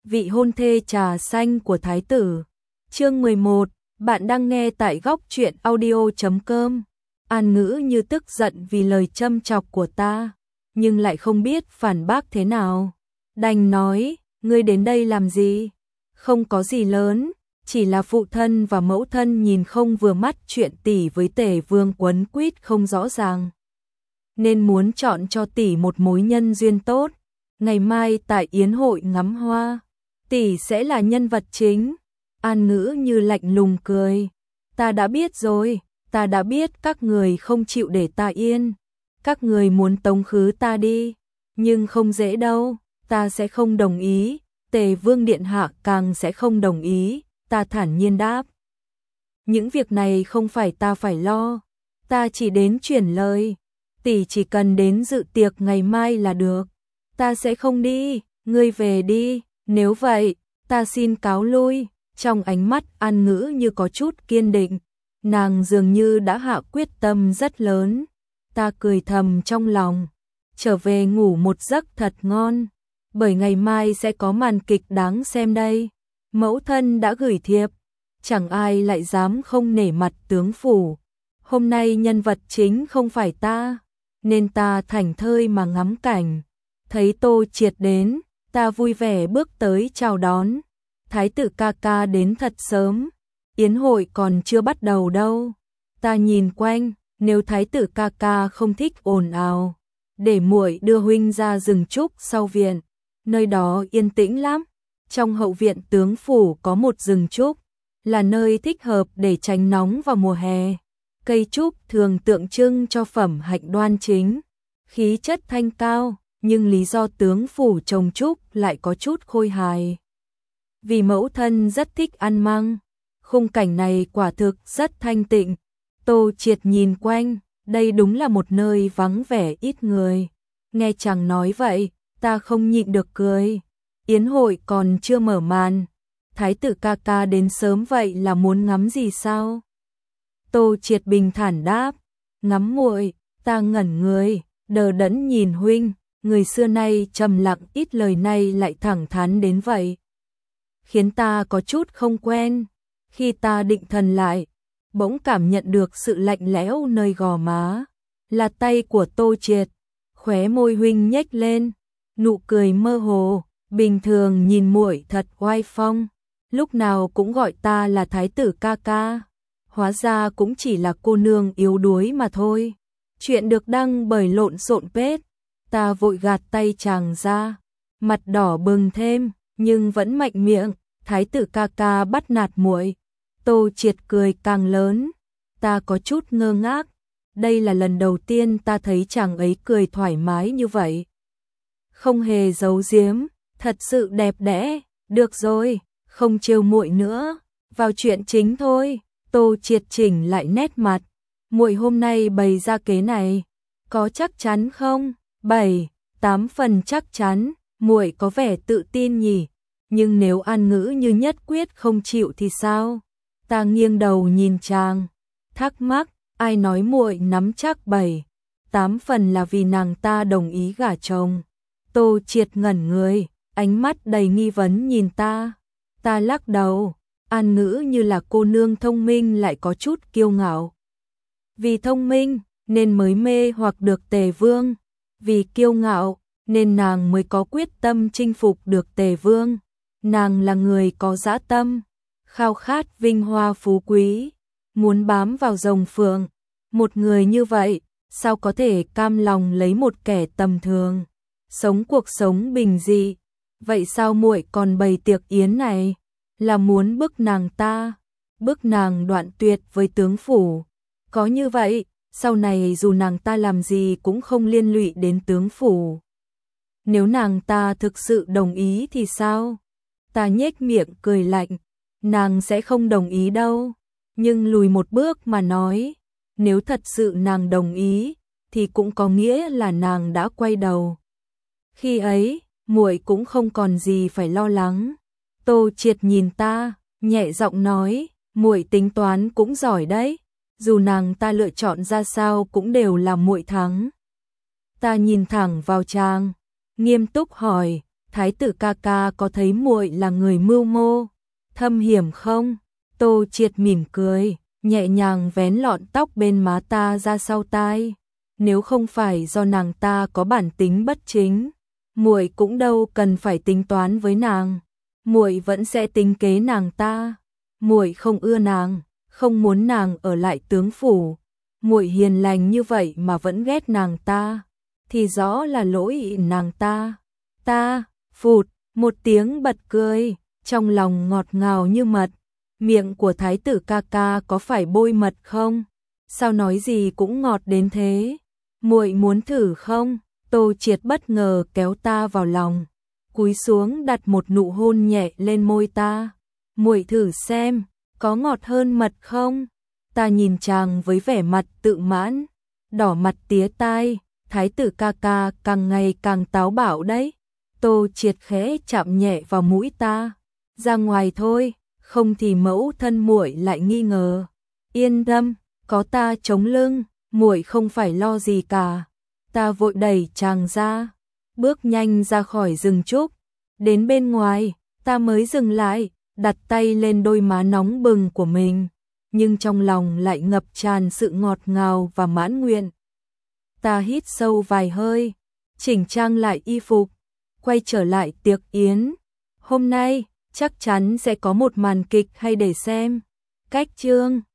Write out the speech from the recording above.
vị hôn thê trà xanh của thái tử. Chương 11, bạn đang nghe tại góc truyện audio.com. An Ngữ như tức giận vì lời châm chọc của ta, nhưng lại không biết phản bác thế nào. Đành nói, ngươi đến đây làm gì? Không có gì lớn, chỉ là phụ thân và mẫu thân nhìn không vừa mắt chuyện tỷ với Tề Vương quấn quýt không rõ ràng, nên muốn chọn cho tỷ một mối nhân duyên tốt. Ngày mai tại yến hội ngắm hoa, tỷ sẽ là nhân vật chính. An Ngữ như lạnh lùng cười. Ta đã biết rồi, ta đã biết các người không chịu để ta yên. Các người muốn tống khứ ta đi, nhưng không dễ đâu, ta sẽ không đồng ý. Tề Vương điện hạ càng sẽ không đồng ý, ta thản nhiên đáp. Những việc này không phải ta phải lo, ta chỉ đến chuyển lời. Tỷ chỉ cần đến dự tiệc ngày mai là được. Ta sẽ không đi, ngươi về đi, nếu vậy, ta xin cáo lui. Trong ánh mắt An Ngữ như có chút kiên định, nàng dường như đã hạ quyết tâm rất lớn. Ta cười thầm trong lòng, trở về ngủ một giấc thật ngon, bởi ngày mai sẽ có màn kịch đáng xem đây. Mẫu thân đã gửi thiệp, chẳng ai lại dám không nể mặt tướng phủ. Hôm nay nhân vật chính không phải ta, nên ta thảnh thơi mà ngắm cảnh. Thấy Tô Triệt đến, ta vui vẻ bước tới chào đón. Thái tử ca ca đến thật sớm, yến hội còn chưa bắt đầu đâu. Ta nhìn quanh, nếu thái tử ca ca không thích ồn ào, để muội đưa huynh ra rừng trúc sau viện, nơi đó yên tĩnh lắm. Trong hậu viện tướng phủ có một rừng trúc, là nơi thích hợp để tránh nóng vào mùa hè. Cây trúc thường tượng trưng cho phẩm hạnh đoan chính, khí chất thanh cao, nhưng lý do tướng phủ trồng trúc lại có chút khôi hài. Vì mẫu thân rất thích ăn măng, khung cảnh này quả thực rất thanh tịnh. Tô Triệt nhìn quanh, đây đúng là một nơi vắng vẻ ít người. Nghe chàng nói vậy, ta không nhịn được cười. Yến hội còn chưa mở màn, thái tử ca ca đến sớm vậy là muốn ngắm gì sao? Tô Triệt bình thản đáp, ngắm muội. Ta ngẩn người, đờ đẫn nhìn huynh, người xưa nay trầm lặng ít lời này lại thẳng thắn đến vậy, khiến ta có chút không quen. Khi ta định thần lại, bỗng cảm nhận được sự lạnh lẽo nơi gò má, là tay của Tô Triệt. Khóe môi huynh nhếch lên, nụ cười mơ hồ. Bình thường nhìn muội thật oai phong, lúc nào cũng gọi ta là thái tử ca ca, hóa ra cũng chỉ là cô nương yếu đuối mà thôi. Chuyện được đăng bởi Lộn Xộn Page. Ta vội gạt tay chàng ra, mặt đỏ bừng thêm, nhưng vẫn mạnh miệng. Thái tử ca ca bắt nạt muội. Tô Triệt cười càng lớn. Ta có chút ngơ ngác, đây là lần đầu tiên ta thấy chàng ấy cười thoải mái như vậy, không hề giấu giếm, thật sự đẹp đẽ. Được rồi, không trêu muội nữa, vào chuyện chính thôi. Tô Triệt chỉnh lại nét mặt. Muội hôm nay bày ra kế này, có chắc chắn không? 7-8 phần chắc chắn. Muội có vẻ tự tin nhỉ? Nhưng nếu An Ngữ như nhất quyết không chịu thì sao? Ta nghiêng đầu nhìn chàng, thắc mắc, ai nói muội nắm chắc 7-8 phần là vì nàng ta đồng ý gả chồng? Tô Triệt ngẩn người, ánh mắt đầy nghi vấn nhìn ta. Ta lắc đầu. An Ngữ như là cô nương thông minh lại có chút kiêu ngạo. Vì thông minh nên mới mê hoặc được Tề Vương, vì kiêu ngạo nên nàng mới có quyết tâm chinh phục được Tề Vương. Nàng là người có dã tâm, khao khát vinh hoa phú quý, muốn bám vào rồng phượng. Một người như vậy, sao có thể cam lòng lấy một kẻ tầm thường, sống cuộc sống bình dị? Vậy sao muội còn bày tiệc yến này? Là muốn bức nàng ta, bức nàng đoạn tuyệt với tướng phủ. Có như vậy, sau này dù nàng ta làm gì cũng không liên lụy đến tướng phủ. Nếu nàng ta thực sự đồng ý thì sao? Ta nhếch miệng cười lạnh, nàng sẽ không đồng ý đâu. Nhưng lùi một bước mà nói, nếu thật sự nàng đồng ý, thì cũng có nghĩa là nàng đã quay đầu. Khi ấy, muội cũng không còn gì phải lo lắng. Tô Triệt nhìn ta, nhẹ giọng nói, muội tính toán cũng giỏi đấy, dù nàng ta lựa chọn ra sao cũng đều là muội thắng. Ta nhìn thẳng vào chàng, nghiêm túc hỏi, Thái tử ca ca có thấy muội là người mưu mô, thâm hiểm không? Tô Triệt mỉm cười, nhẹ nhàng vén lọn tóc bên má ta ra sau tai. Nếu không phải do nàng ta có bản tính bất chính, muội cũng đâu cần phải tính toán với nàng. Muội vẫn sẽ tính kế nàng ta. Muội không ưa nàng, không muốn nàng ở lại tướng phủ. Muội hiền lành như vậy mà vẫn ghét nàng ta, thì rõ là lỗi nàng ta. Ta, phụt, một tiếng bật cười, trong lòng ngọt ngào như mật. Miệng của thái tử ca ca có phải bôi mật không? Sao nói gì cũng ngọt đến thế? Muội muốn thử không? Tô Triệt bất ngờ kéo ta vào lòng, cúi xuống đặt một nụ hôn nhẹ lên môi ta. Muội thử xem, có ngọt hơn mật không? Ta nhìn chàng với vẻ mặt tự mãn, đỏ mặt tía tai. Thái tử ca ca càng ngày càng táo bạo đấy. Tô Triệt khẽ chạm nhẹ vào mũi ta. Ra ngoài thôi, không thì mẫu thân muội lại nghi ngờ. Yên tâm, có ta chống lưng, muội không phải lo gì cả. Ta vội đẩy chàng ra, bước nhanh ra khỏi rừng trúc. Đến bên ngoài, ta mới dừng lại, đặt tay lên đôi má nóng bừng của mình, nhưng trong lòng lại ngập tràn sự ngọt ngào và mãn nguyện. Ta hít sâu vài hơi, chỉnh trang lại y phục, quay trở lại tiệc yến. Hôm nay, chắc chắn sẽ có một màn kịch hay để xem. Cách chương